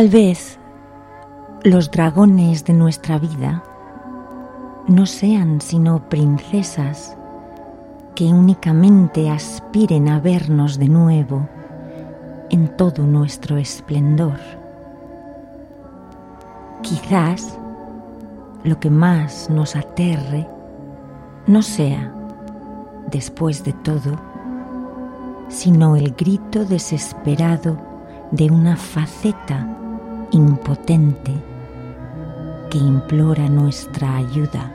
Tal vez los dragones de nuestra vida no sean sino princesas que únicamente aspiren a vernos de nuevo en todo nuestro esplendor. Quizás lo que más nos aterre no sea, después de todo, sino el grito desesperado de una faceta impotente que implora nuestra ayuda.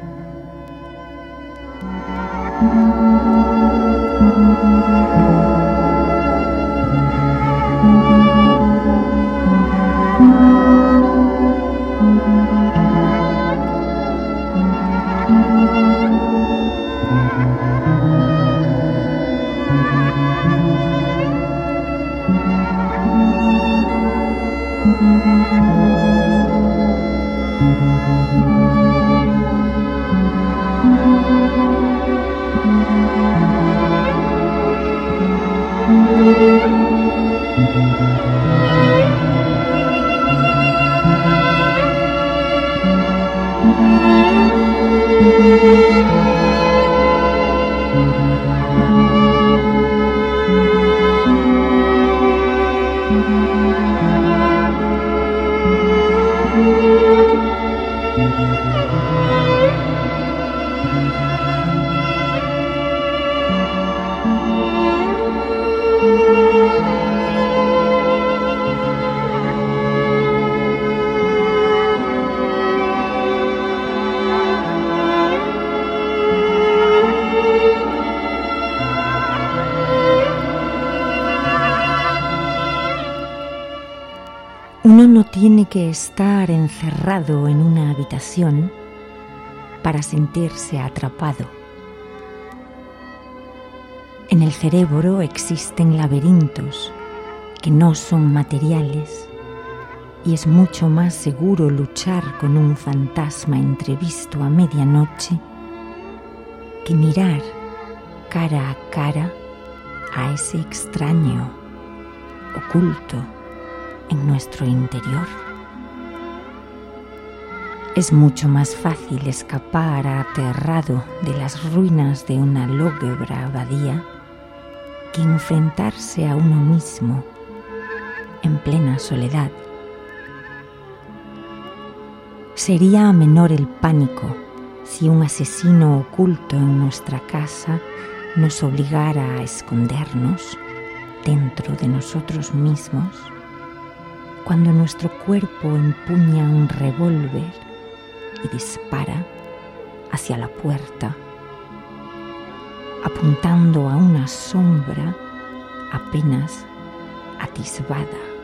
Uno no tiene que estar encerrado en una habitación para sentirse atrapado. En el cerebro existen laberintos que no son materiales y es mucho más seguro luchar con un fantasma entrevisto a medianoche que mirar cara a cara a ese extraño oculto en nuestro interior. Es mucho más fácil escapar aterrado de las ruinas de una lúgubre abadía que enfrentarse a uno mismo en plena soledad. Sería menor el pánico si un asesino oculto en nuestra casa nos obligara a escondernos dentro de nosotros mismos, cuando nuestro cuerpo empuña un revólver y dispara hacia la puerta, apuntando a una sombra apenas atisbada.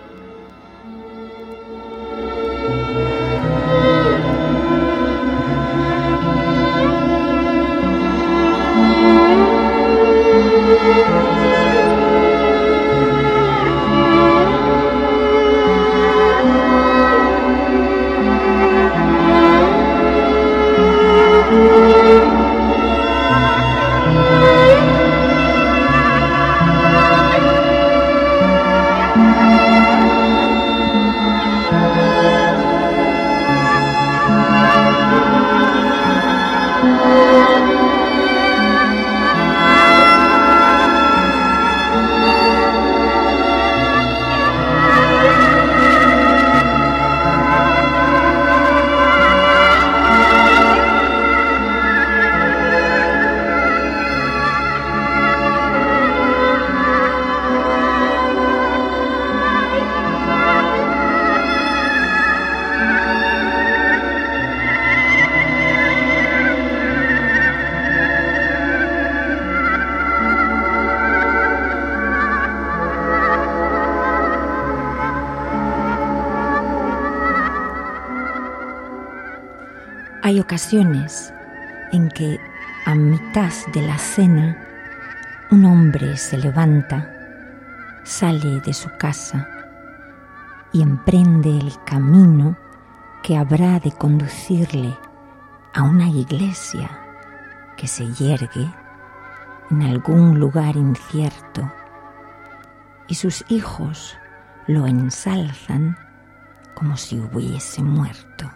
Hay ocasiones en que a mitad de la cena un hombre se levanta, sale de su casa y emprende el camino que habrá de conducirle a una iglesia que se yergue en algún lugar incierto, y sus hijos lo ensalzan como si hubiese muerto.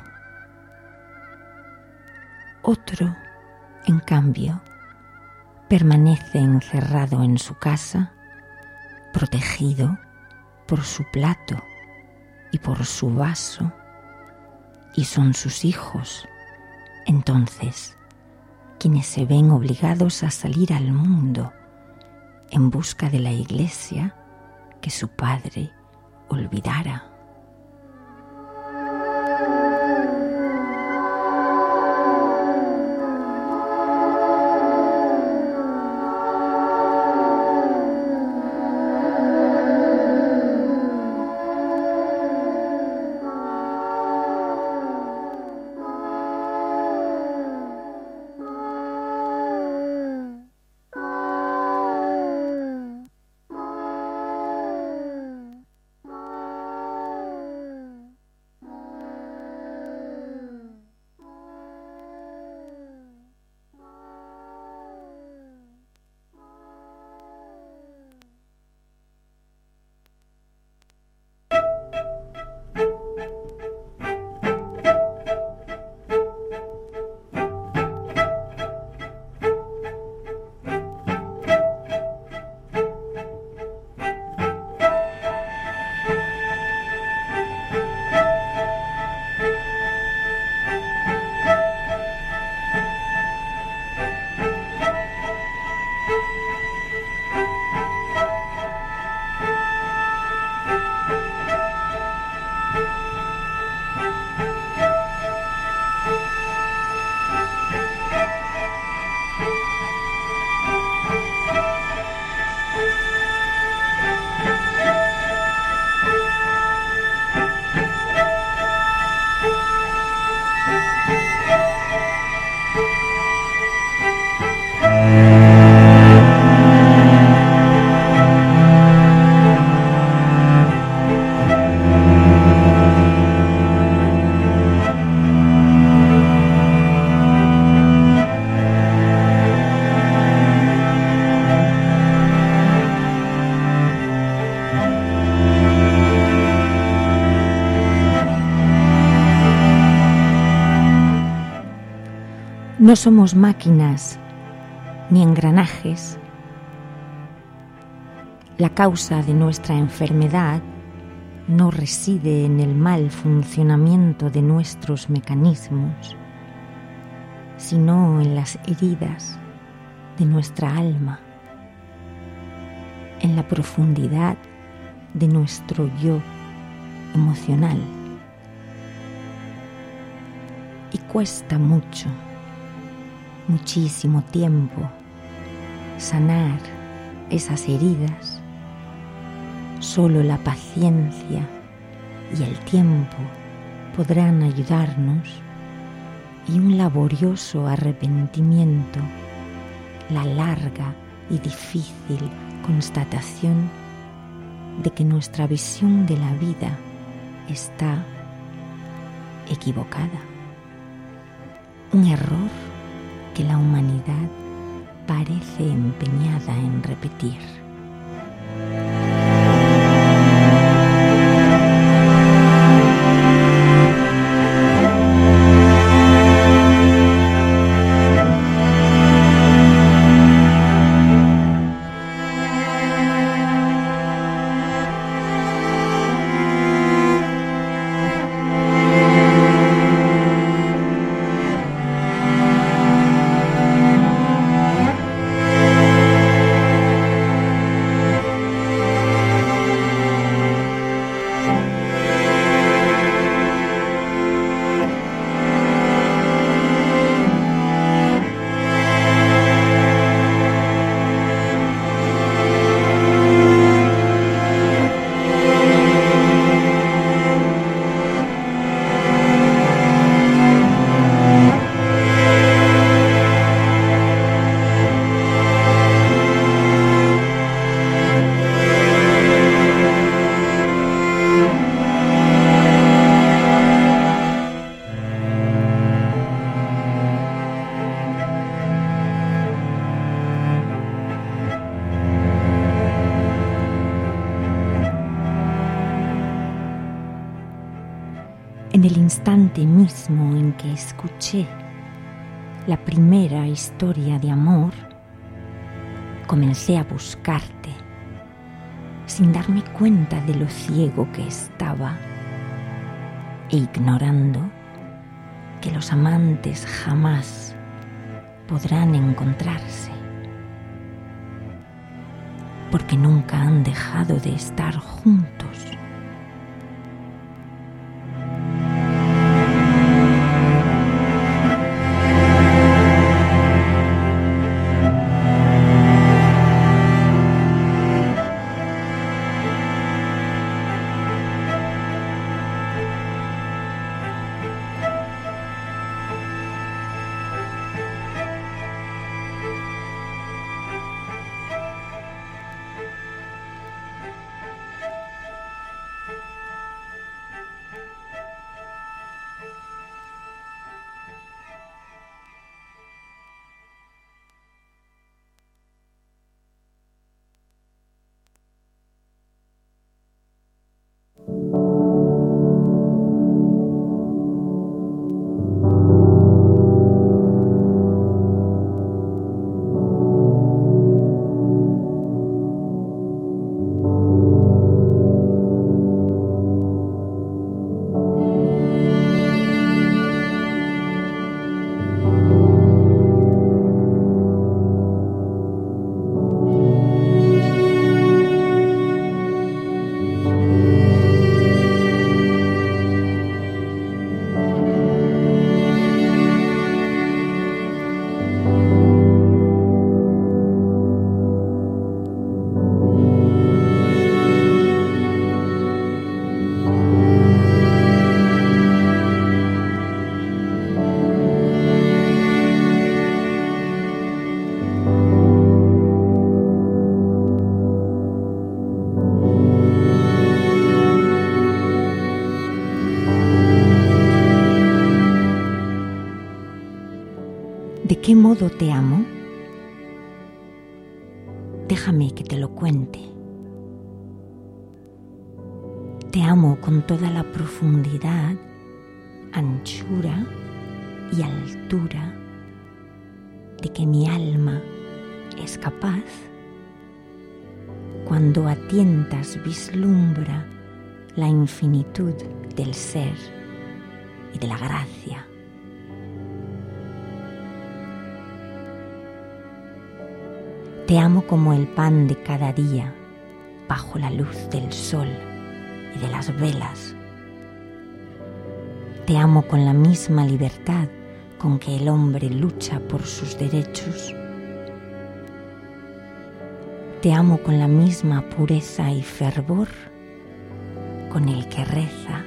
Otro, en cambio, permanece encerrado en su casa, protegido por su plato y por su vaso, y son sus hijos, entonces, quienes se ven obligados a salir al mundo en busca de la iglesia que su padre olvidara. No somos máquinas ni engranajes. La causa de nuestra enfermedad no reside en el mal funcionamiento de nuestros mecanismos, sino en las heridas de nuestra alma, en la profundidad de nuestro yo emocional. Y cuesta mucho, muchísimo tiempo, sanar esas heridas. Solo la paciencia y el tiempo podrán ayudarnos, y un laborioso arrepentimiento, la larga y difícil constatación de que nuestra visión de la vida está equivocada. Un error que la humanidad parece empeñada en repetir. instante mismo en que escuché la primera historia de amor, comencé a buscarte, sin darme cuenta de lo ciego que estaba e ignorando que los amantes jamás podrán encontrarse, porque nunca han dejado de estar juntos. ¿De qué modo te amo? Déjame que te lo cuente. Te amo con toda la profundidad, anchura y altura de que mi alma es capaz cuando a tientas vislumbra la infinitud del ser y de la gracia. Te amo como el pan de cada día, bajo la luz del sol y de las velas. Te amo con la misma libertad con que el hombre lucha por sus derechos. Te amo con la misma pureza y fervor con el que reza.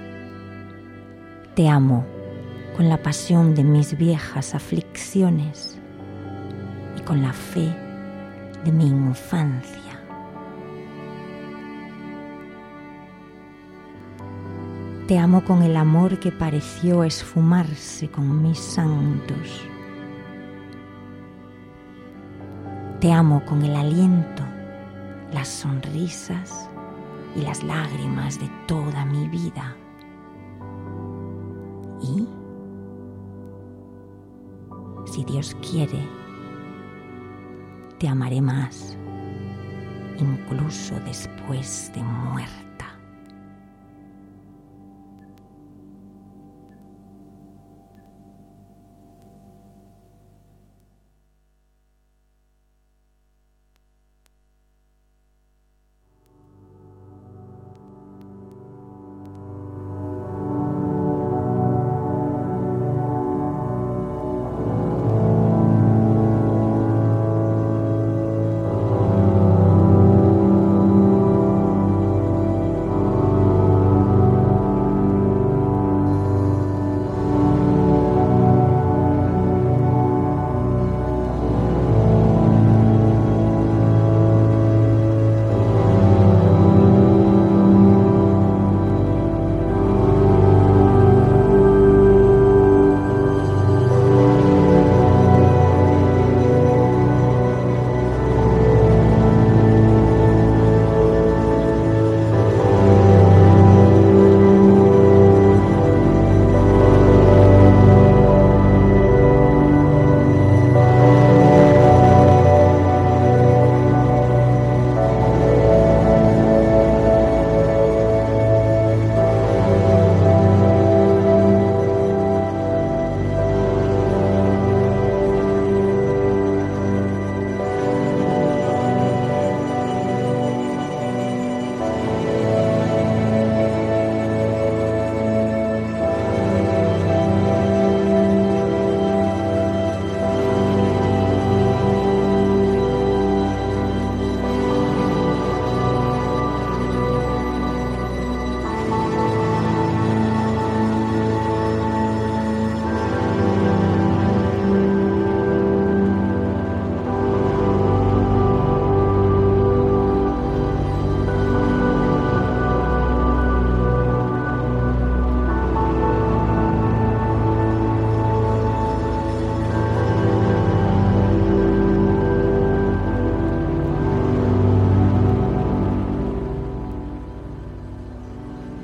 Te amo con la pasión de mis viejas aflicciones y con la fe de mi infancia. Te amo con el amor que pareció esfumarse con mis santos. Te amo con el aliento, las sonrisas y las lágrimas de toda mi vida. Y, si Dios quiere, te amaré más, incluso después de muerta.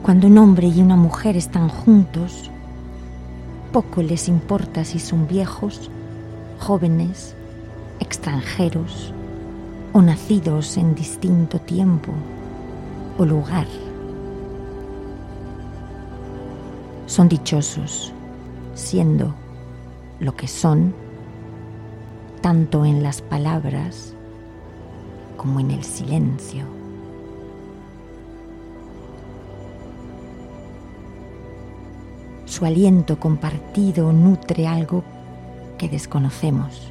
Cuando un hombre y una mujer están juntos, poco les importa si son viejos, jóvenes, extranjeros o nacidos en distinto tiempo o lugar. Son dichosos siendo lo que son, tanto en las palabras como en el silencio. Su aliento compartido nutre algo que desconocemos.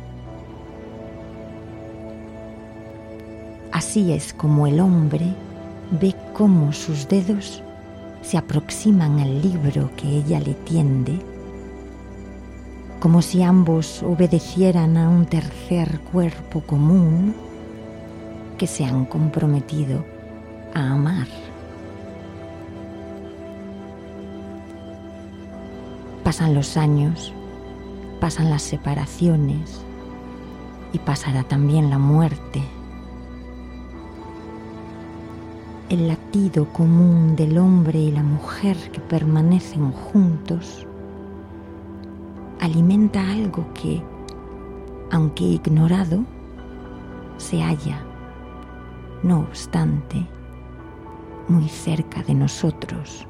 Así es como el hombre ve cómo sus dedos se aproximan al libro que ella le tiende, como si ambos obedecieran a un tercer cuerpo común que se han comprometido a amar. Pasan los años, pasan las separaciones y pasará también la muerte. El latido común del hombre y la mujer que permanecen juntos alimenta algo que, aunque ignorado, se halla, no obstante, muy cerca de nosotros.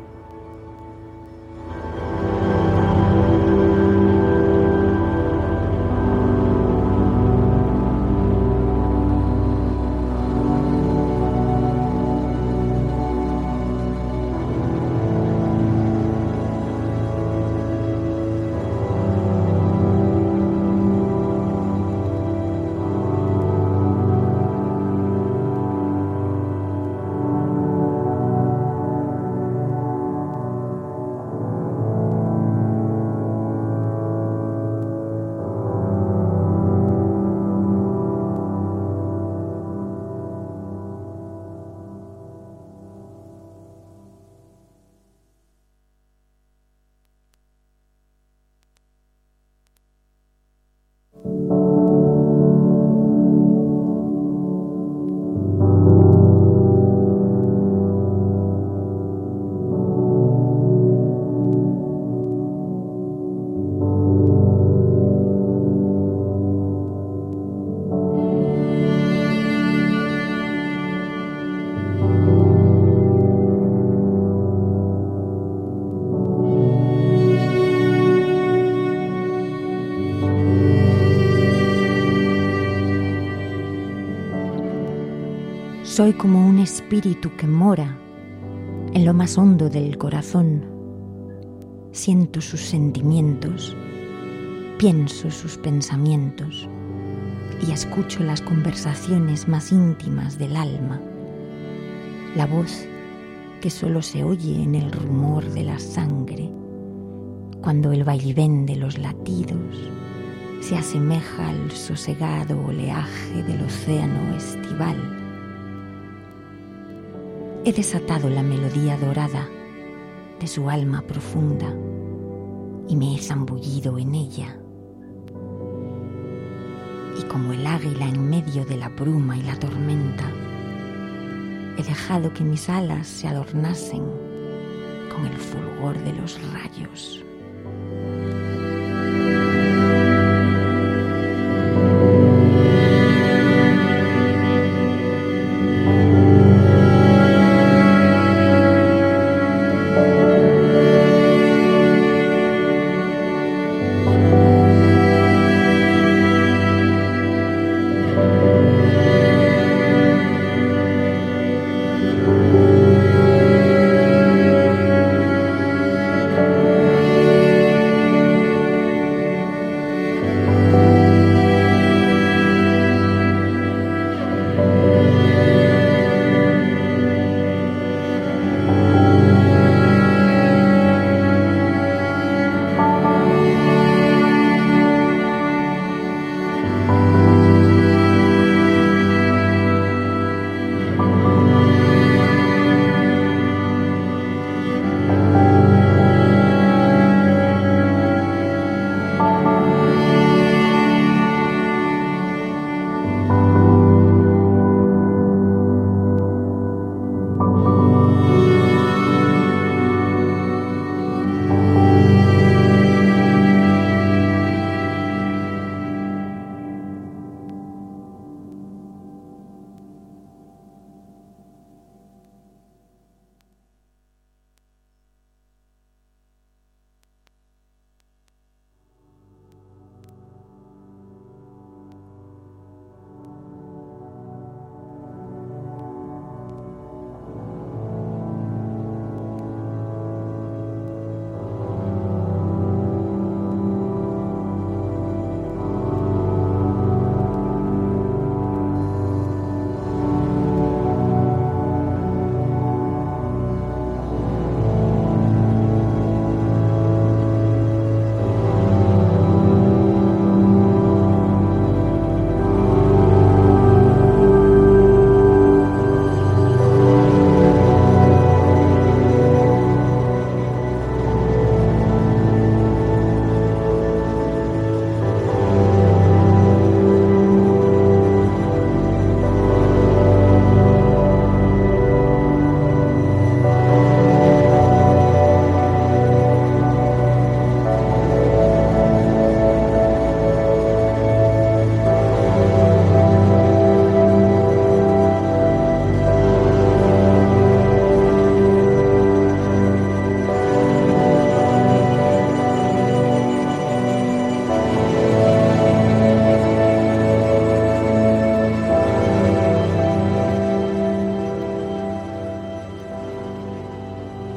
Soy como un espíritu que mora en lo más hondo del corazón. Siento sus sentimientos, pienso sus pensamientos y escucho las conversaciones más íntimas del alma. La voz que solo se oye en el rumor de la sangre, cuando el vaivén de los latidos se asemeja al sosegado oleaje del océano estival. He desatado la melodía dorada de su alma profunda y me he zambullido en ella. Y como el águila en medio de la bruma y la tormenta, he dejado que mis alas se adornasen con el fulgor de los rayos.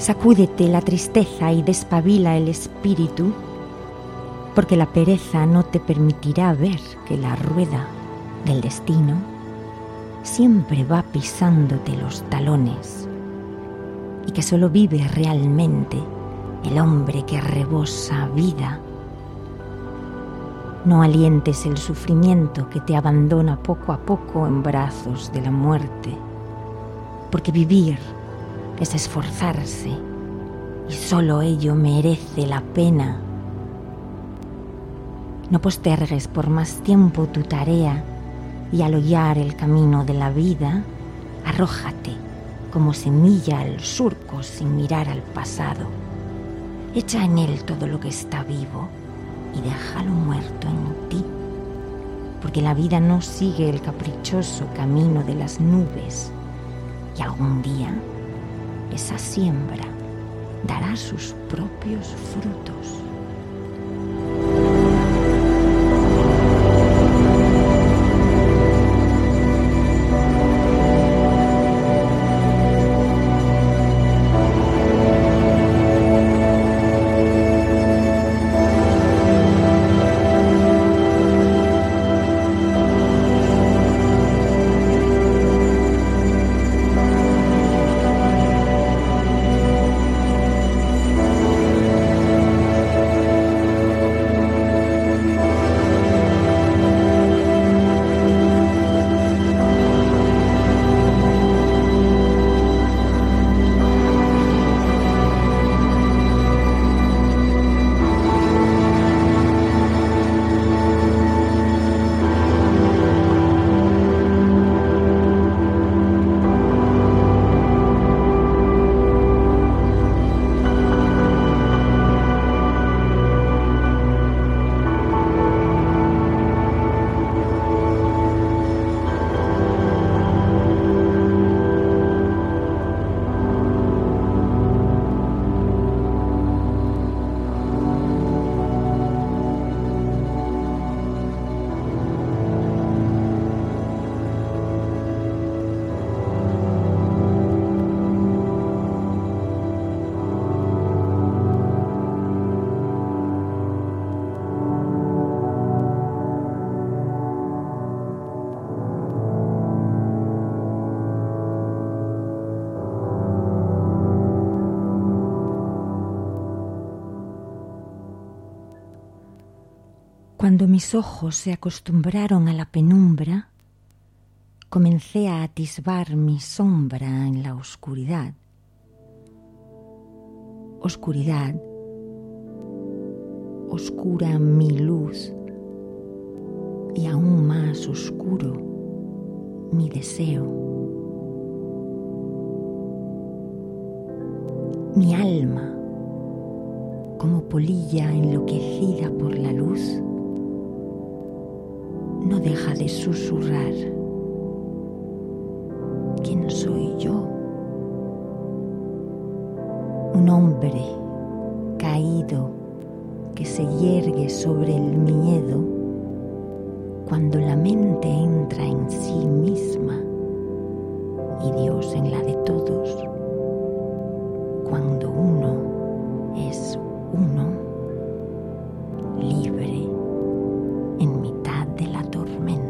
Sacúdete la tristeza y despabila el espíritu, porque la pereza no te permitirá ver que la rueda del destino siempre va pisándote los talones y que solo vive realmente el hombre que rebosa vida. No alientes el sufrimiento que te abandona poco a poco en brazos de la muerte, porque vivir es esforzarse y solo ello merece la pena. No postergues por más tiempo tu tarea y al hollar el camino de la vida, arrójate como semilla al surco sin mirar al pasado. Echa en él todo lo que está vivo y déjalo muerto en ti, porque la vida no sigue el caprichoso camino de las nubes y algún día esa siembra dará sus propios frutos. Cuando mis ojos se acostumbraron a la penumbra, comencé a atisbar mi sombra en la oscuridad. Oscuridad, oscura mi luz y aún más oscuro mi deseo. Mi alma, como polilla enloquecida por la luz, no deja de susurrar. ¿Quién soy yo? Un hombre caído que se yergue sobre el miedo cuando la mente entra en sí misma y Dios en la de todos. Cuando uno es uno, libre en mitad de la tormenta.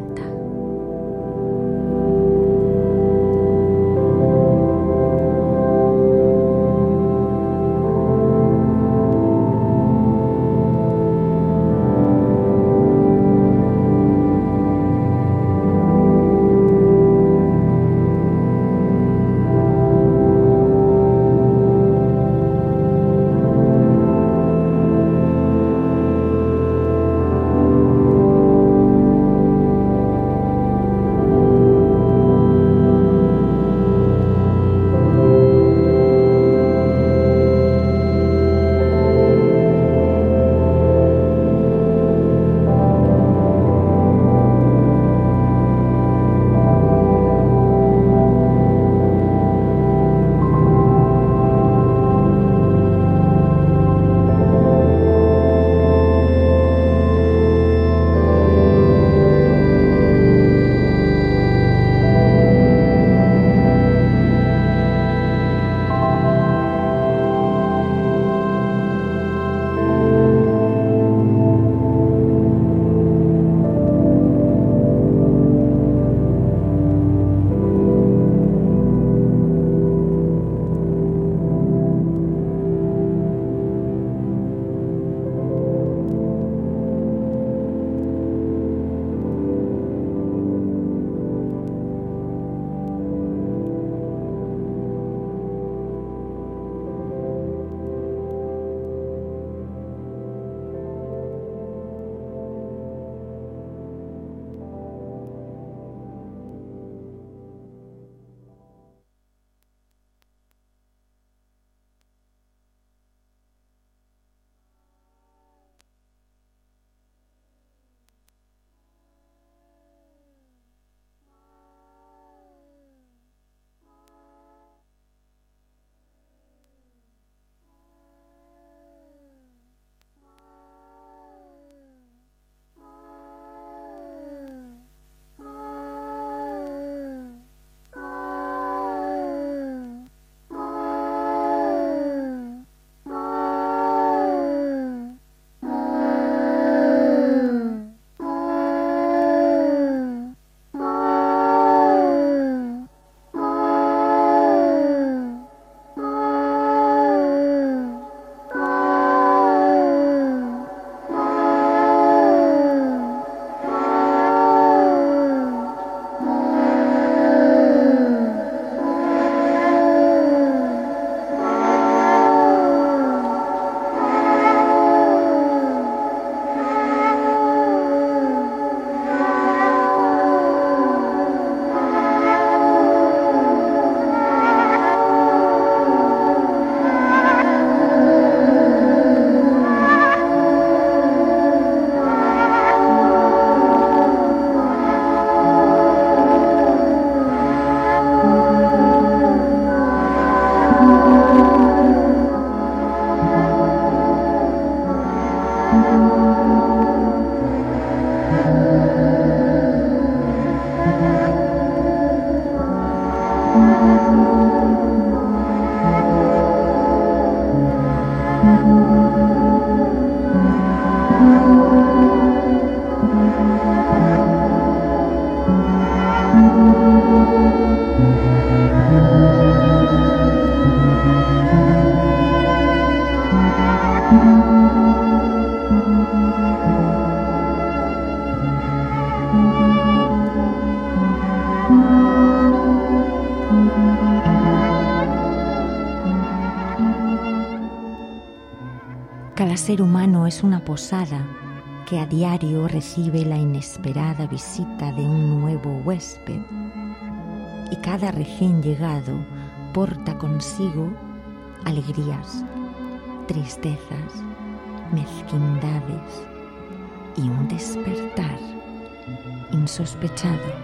Cada ser humano es una posada que a diario recibe la inesperada visita de un nuevo huésped, y cada recién llegado porta consigo alegrías, tristezas, mezquindades y un despertar insospechado.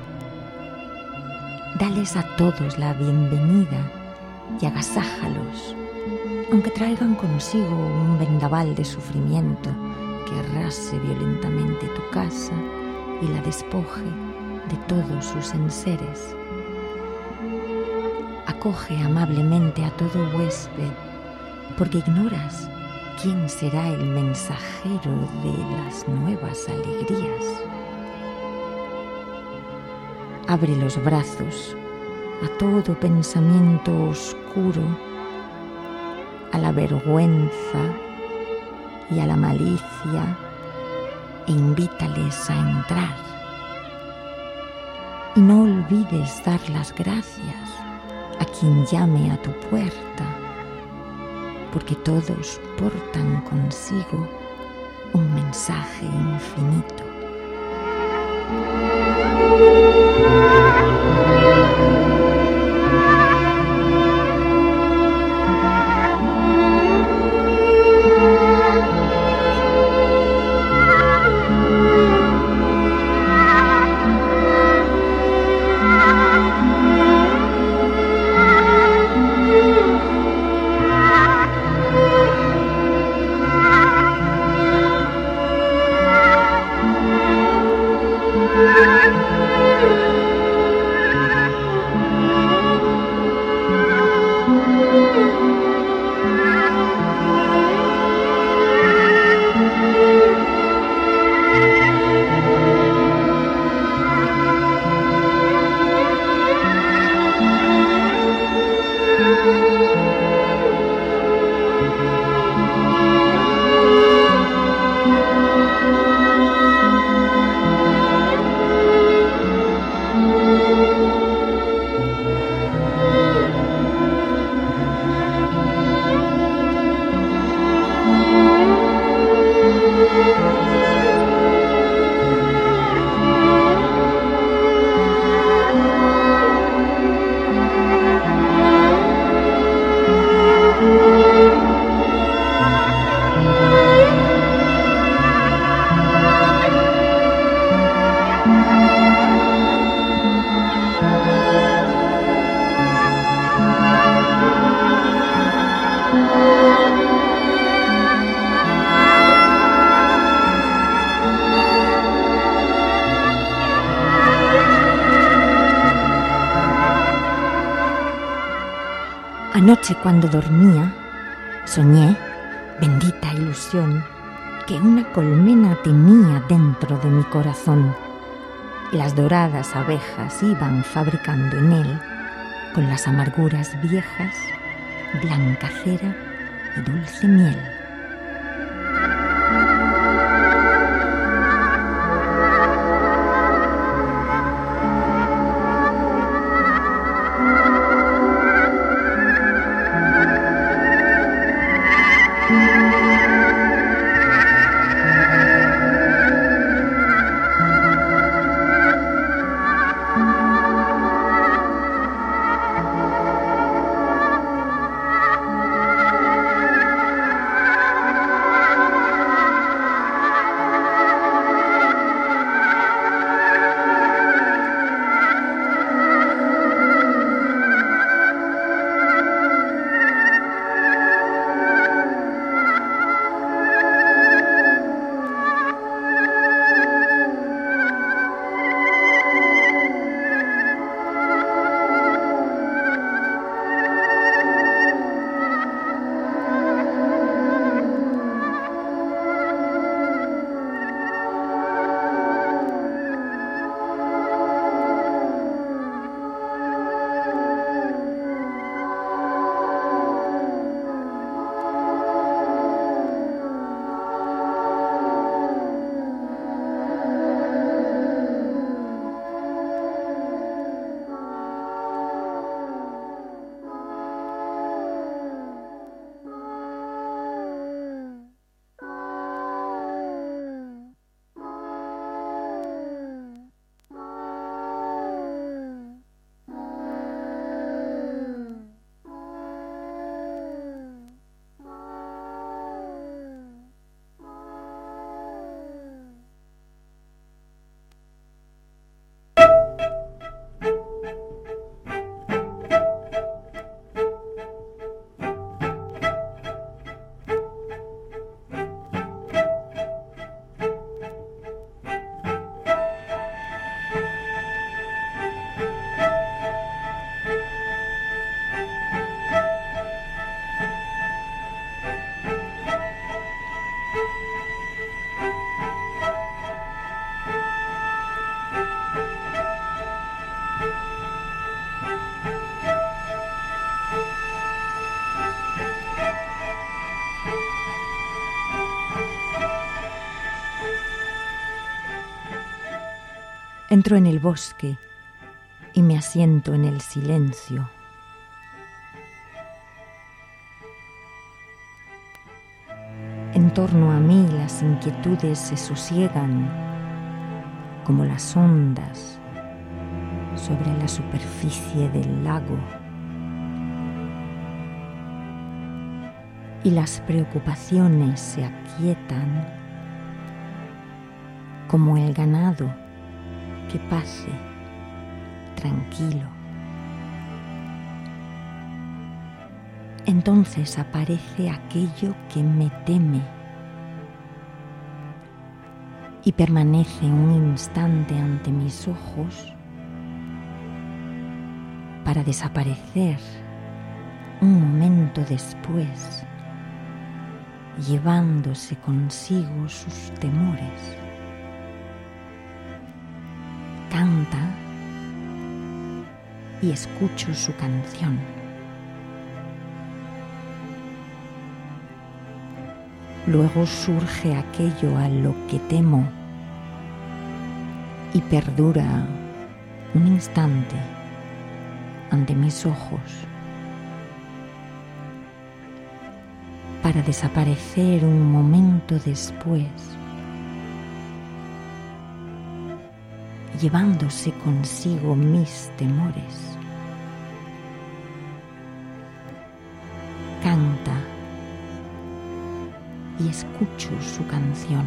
Dales a todos la bienvenida y agasájalos, aunque traigan consigo un vendaval de sufrimiento que arrase violentamente tu casa y la despoje de todos sus enseres. Acoge amablemente a todo huésped, porque ignoras quién será el mensajero de las nuevas alegrías. Abre los brazos a todo pensamiento oscuro, a la vergüenza y a la malicia, e invítales a entrar. Y no olvides dar las gracias a quien llame a tu puerta, porque todos portan consigo un mensaje infinito. Anoche, cuando dormía, soñé, bendita ilusión, que una colmena tenía dentro de mi corazón. Las doradas abejas iban fabricando en él, con las amarguras viejas, blanca cera y dulce miel. Entro en el bosque y me asiento en el silencio. En torno a mí las inquietudes se sosiegan como las ondas sobre la superficie del lago. Y las preocupaciones se aquietan como el ganado que pase tranquilo. Entonces aparece aquello que me teme y permanece un instante ante mis ojos para desaparecer un momento después, llevándose consigo sus temores. Canta y escucho su canción. Luego surge aquello a lo que temo y perdura un instante ante mis ojos para desaparecer un momento después, llevándose consigo mis temores. Canta y escucho su canción.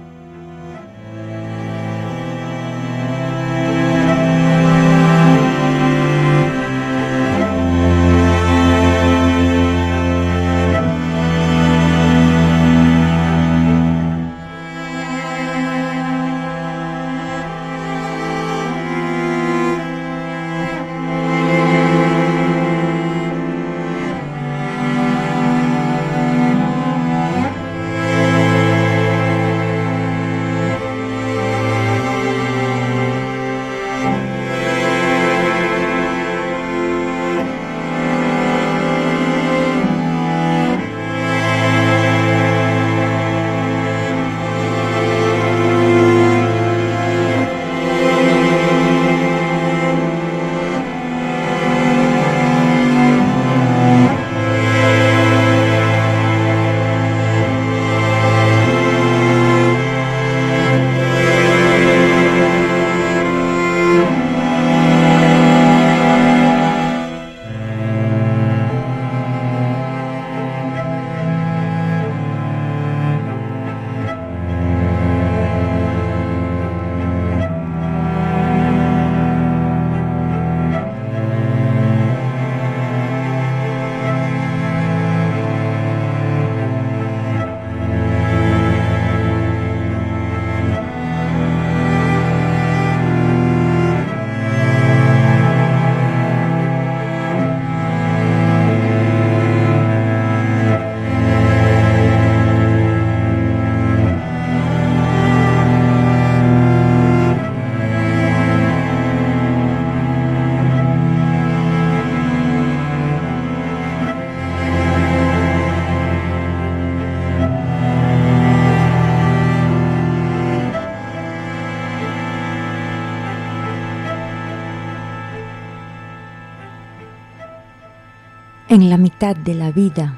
En la mitad de la vida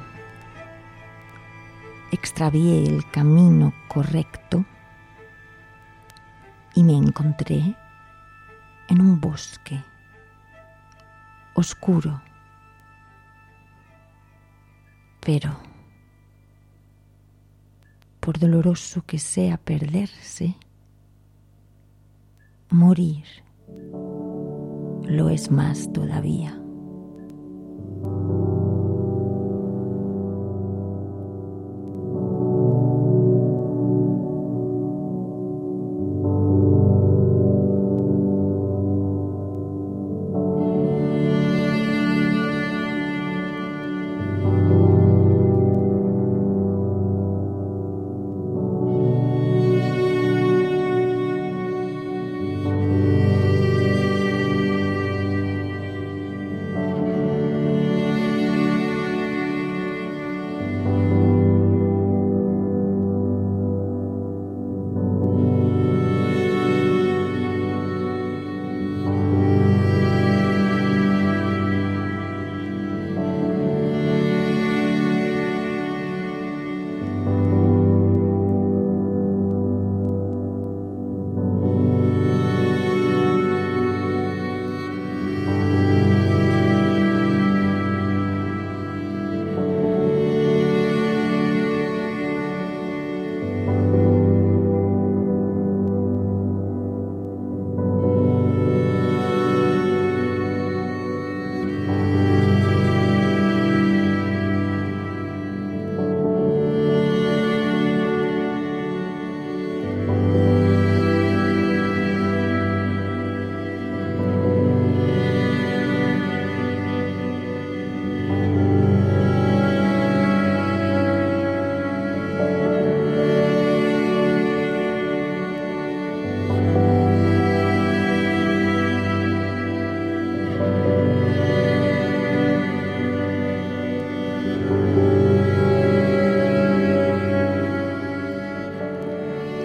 extravié el camino correcto y me encontré en un bosque oscuro, pero por doloroso que sea perderse, morir lo es más todavía.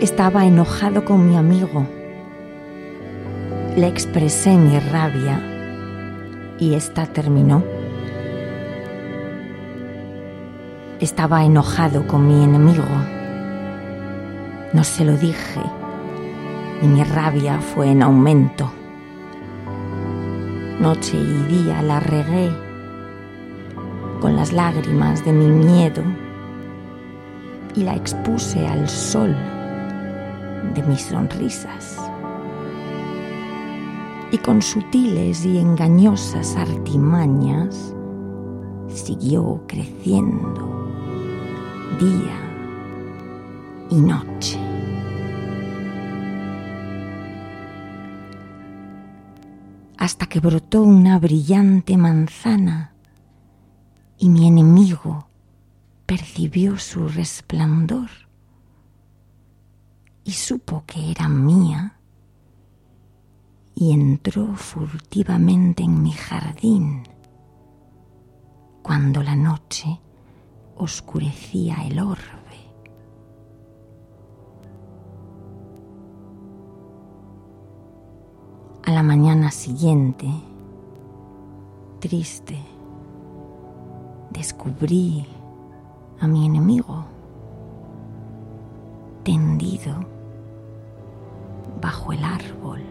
Estaba enojado con mi amigo. Le expresé mi rabia y esta terminó. Estaba enojado con mi enemigo. No se lo dije y mi rabia fue en aumento. Noche y día la regué con las lágrimas de mi miedo y la expuse al sol de mis sonrisas. Y con sutiles y engañosas artimañas siguió creciendo día y noche. Hasta que brotó una brillante manzana y mi enemigo percibió su resplandor y supo que era mía y entró furtivamente en mi jardín cuando la noche oscurecía el orbe. A la mañana siguiente, triste, descubrí a mi enemigo tendido bajo el árbol.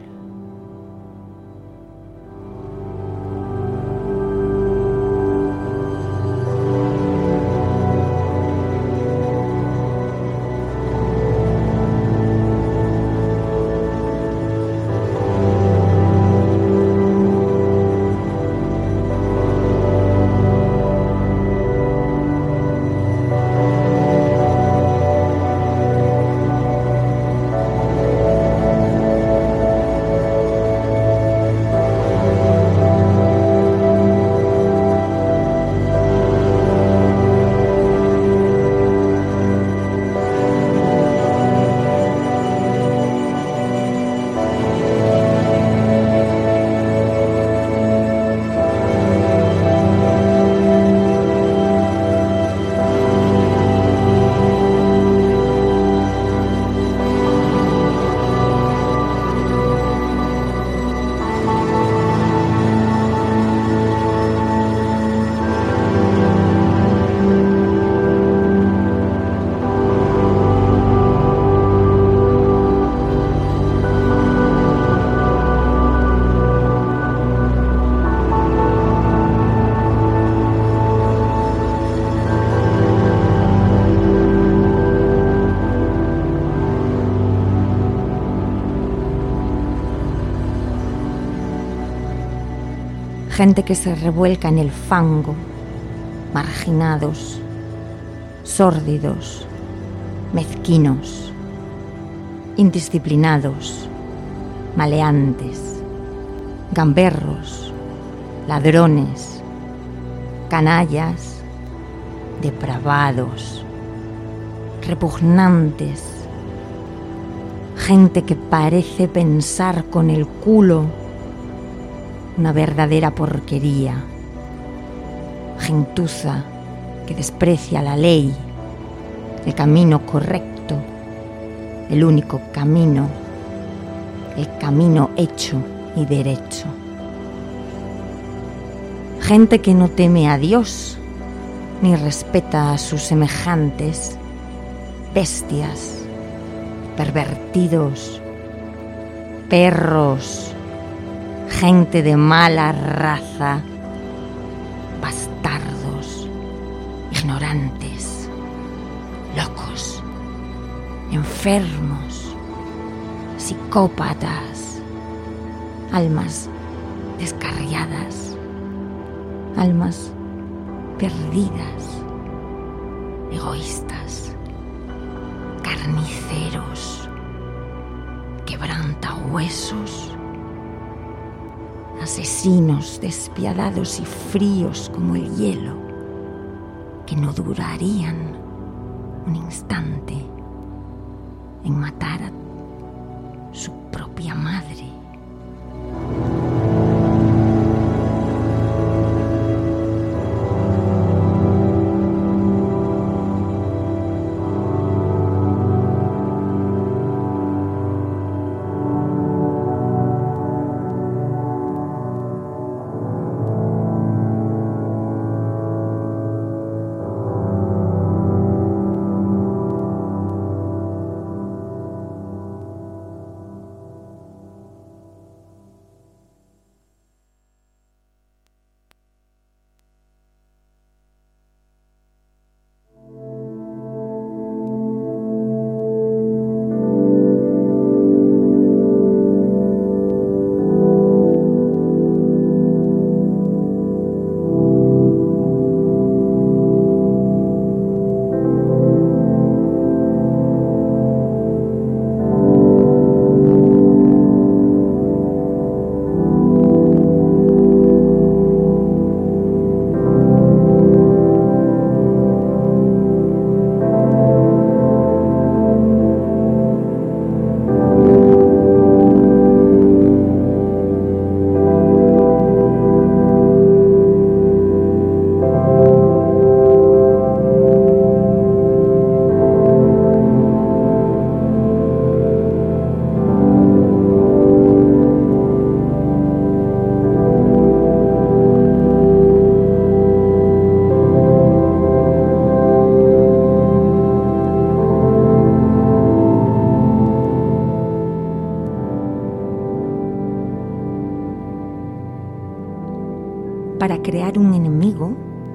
Gente que se revuelca en el fango, marginados, sórdidos, mezquinos, indisciplinados, maleantes, gamberros, ladrones, canallas, depravados, repugnantes, gente que parece pensar con el culo, una verdadera porquería, gentuza que desprecia la ley, el camino correcto, el único camino, el camino hecho y derecho. Gente que no teme a Dios ni respeta a sus semejantes, bestias, pervertidos, perros, gente de mala raza, bastardos, ignorantes, locos, enfermos, psicópatas, almas descarriadas, almas perdidas, egoístas, carniceros, quebrantahuesos, asesinos despiadados y fríos como el hielo, que no durarían un instante en matar a su propia madre. Para crear un enemigo,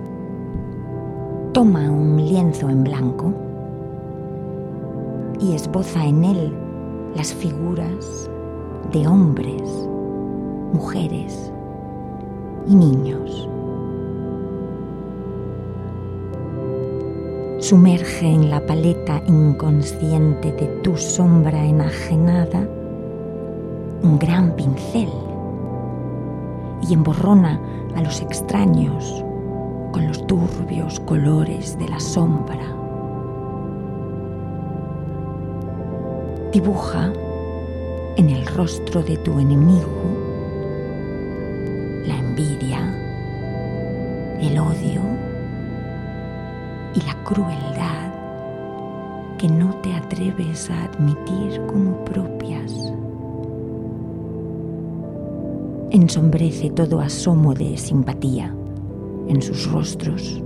toma un lienzo en blanco y esboza en él las figuras de hombres, mujeres y niños. Sumerge en la paleta inconsciente de tu sombra enajenada un gran pincel y emborrona a los extraños con los turbios colores de la sombra. Dibuja en el rostro de tu enemigo la envidia, el odio y la crueldad que no te atreves a admitir como propias. Ensombrece todo asomo de simpatía en sus rostros.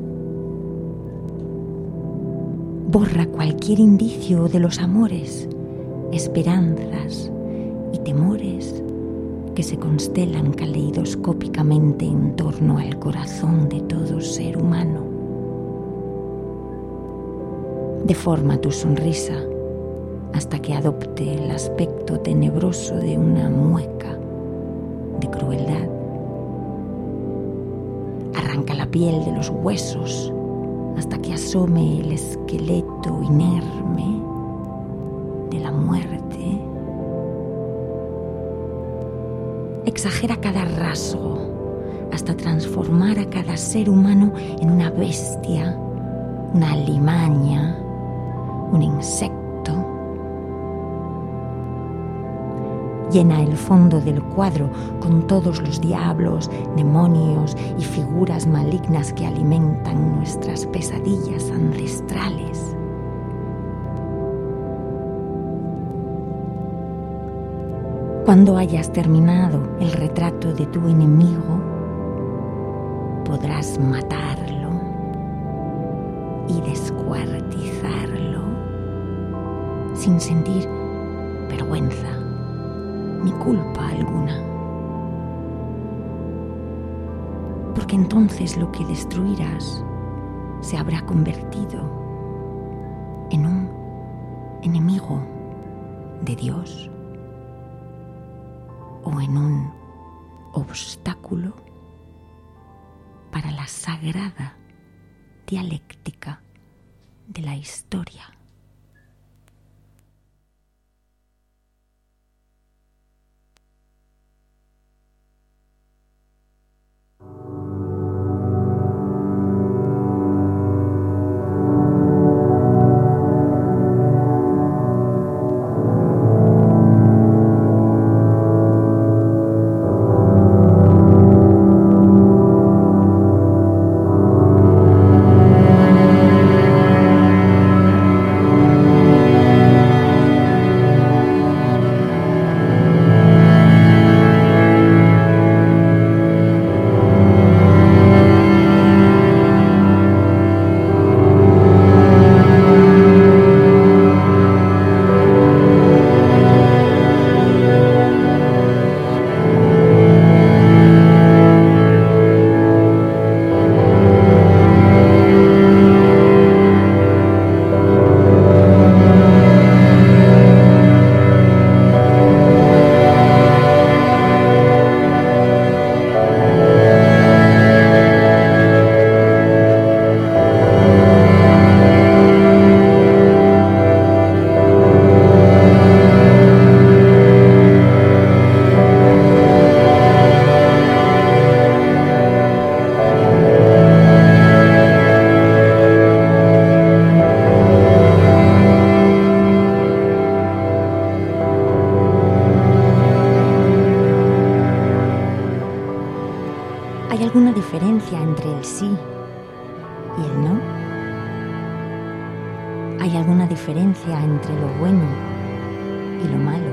Borra cualquier indicio de los amores, esperanzas y temores que se constelan caleidoscópicamente en torno al corazón de todo ser humano. Deforma tu sonrisa hasta que adopte el aspecto tenebroso de una mueca de crueldad. Arranca la piel de los huesos hasta que asome el esqueleto inerme de la muerte. Exagera cada rasgo hasta transformar a cada ser humano en una bestia, una alimaña, un insecto. Llena el fondo del cuadro con todos los diablos, demonios y figuras malignas que alimentan nuestras pesadillas ancestrales. Cuando hayas terminado el retrato de tu enemigo, podrás matarlo y descuartizarlo sin sentir vergüenza ni culpa alguna. Porque entonces lo que destruirás se habrá convertido en un enemigo de Dios o en un obstáculo para la sagrada dialéctica de la historia. ¿Hay alguna diferencia entre el sí y el no? ¿Hay alguna diferencia entre lo bueno y lo malo?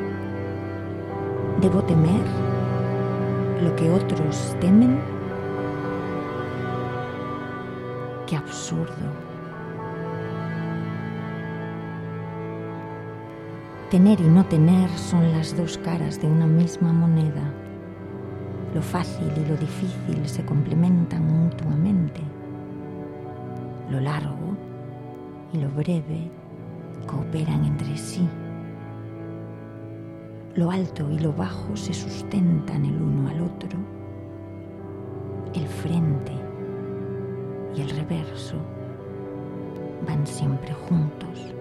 ¿Debo temer lo que otros temen? ¡Qué absurdo! Tener y no tener son las dos caras de una misma moneda. Lo fácil y lo difícil se complementan mutuamente. Lo largo y lo breve cooperan entre sí. Lo alto y lo bajo se sustentan el uno al otro. El frente y el reverso van siempre juntos.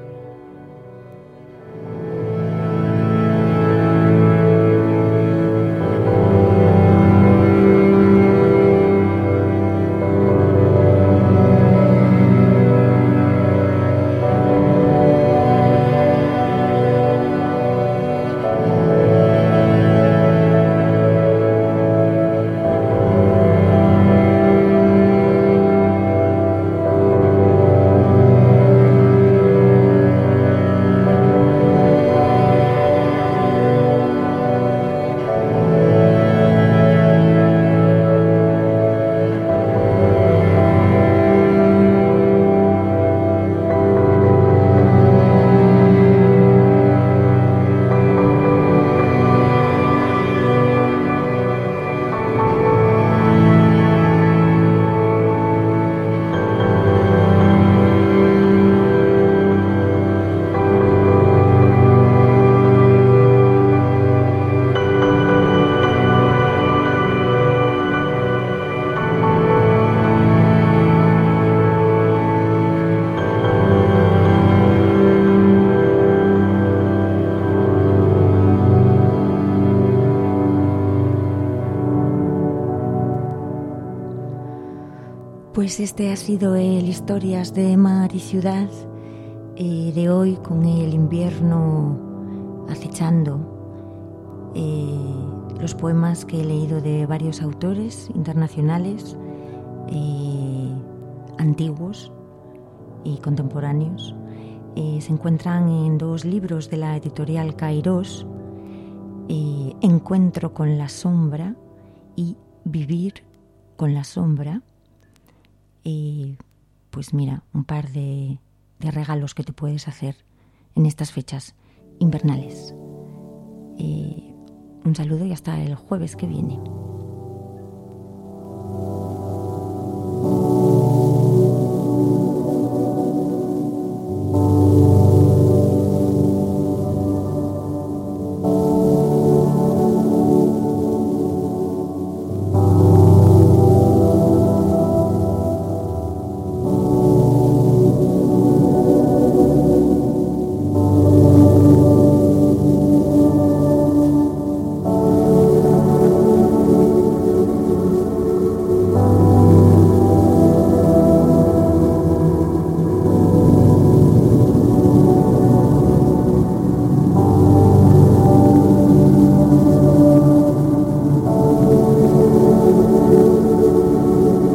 Pues este ha sido el Historias de Mar y Ciudad de hoy, con el invierno acechando. Los poemas que he leído de varios autores internacionales, antiguos y contemporáneos, se encuentran en 2 libros de la editorial Kairos, Encuentro con la sombra y Vivir con la sombra. Pues mira, un par de regalos que te puedes hacer en estas fechas invernales. Un saludo y hasta el jueves que viene.